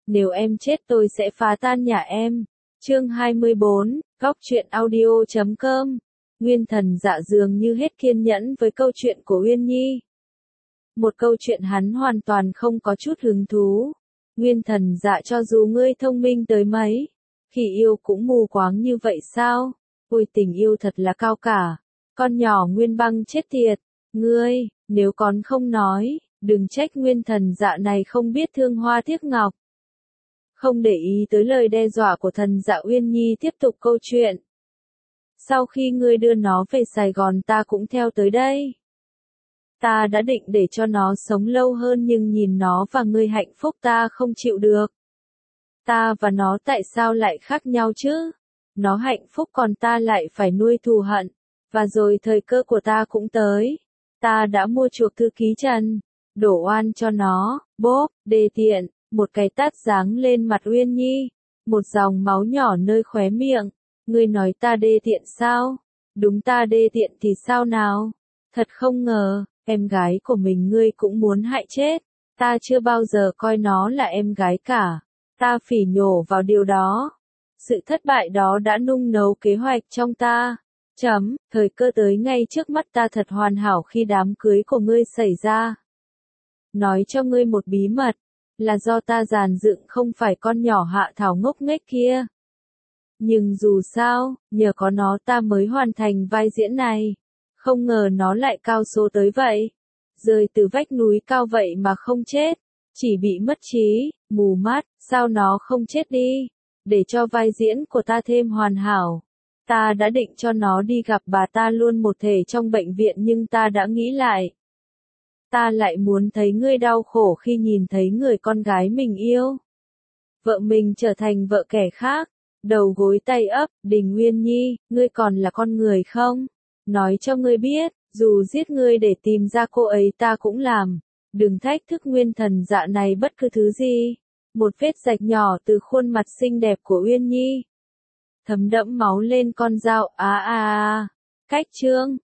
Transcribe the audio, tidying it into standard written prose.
Nếu em chết tôi sẽ phá tan nhà em. Chương 24, Góc truyện audio.com. Nguyên Thần Dạ dường như hết kiên nhẫn với câu chuyện của Uyên Nhi. Một câu chuyện hắn hoàn toàn không có chút hứng thú. Nguyên Thần Dạ, cho dù ngươi thông minh tới mấy, khi yêu cũng mù quáng như vậy sao? Ôi, tình yêu thật là cao cả. Con nhỏ Nguyên Băng chết tiệt. Ngươi, nếu con không nói, đừng trách Nguyên Thần Dạ này không biết thương hoa tiếc ngọc. Không để ý tới lời đe dọa của Thần Dạ, Uyên Nhi tiếp tục câu chuyện. Sau khi ngươi đưa nó về Sài Gòn ta cũng theo tới đây. Ta đã định để cho nó sống lâu hơn nhưng nhìn nó và ngươi hạnh phúc ta không chịu được. Ta và nó tại sao lại khác nhau chứ? Nó hạnh phúc còn ta lại phải nuôi thù hận. Và rồi thời cơ của ta cũng tới. Ta đã mua chuộc thư ký Trần. Đổ oan cho nó, bốp, đê tiện, một cái tát giáng lên mặt Uyên Nhi. Một dòng máu nhỏ nơi khóe miệng. Ngươi nói ta đê tiện sao? Đúng, ta đê tiện thì sao nào? Thật không ngờ, em gái của mình ngươi cũng muốn hại chết. Ta chưa bao giờ coi nó là em gái cả. Ta phỉ nhổ vào điều đó. Sự thất bại đó đã nung nấu kế hoạch trong ta. Thời cơ tới ngay trước mắt ta thật hoàn hảo khi đám cưới của ngươi xảy ra. Nói cho ngươi một bí mật, là do ta dàn dựng không phải con nhỏ Hạ Thảo ngốc nghếch kia. Nhưng dù sao, nhờ có nó ta mới hoàn thành vai diễn này. Không ngờ nó lại cao số tới vậy. Rơi từ vách núi cao vậy mà không chết. Chỉ bị mất trí, mù mắt, sao nó không chết đi? Để cho vai diễn của ta thêm hoàn hảo. Ta đã định cho nó đi gặp bà ta luôn một thể trong bệnh viện nhưng ta đã nghĩ lại. Ta lại muốn thấy ngươi đau khổ khi nhìn thấy người con gái mình yêu. Vợ mình trở thành vợ kẻ khác. Đầu gối tay ấp, Đình Uyên Nhi, ngươi còn là con người không? Nói cho ngươi biết, dù giết ngươi để tìm ra cô ấy ta cũng làm. Đừng thách thức Nguyên Thần Dạ này bất cứ thứ gì. Một vết rạch nhỏ từ khuôn mặt xinh đẹp của Uyên Nhi. Thấm đẫm máu lên con dao, Cách chương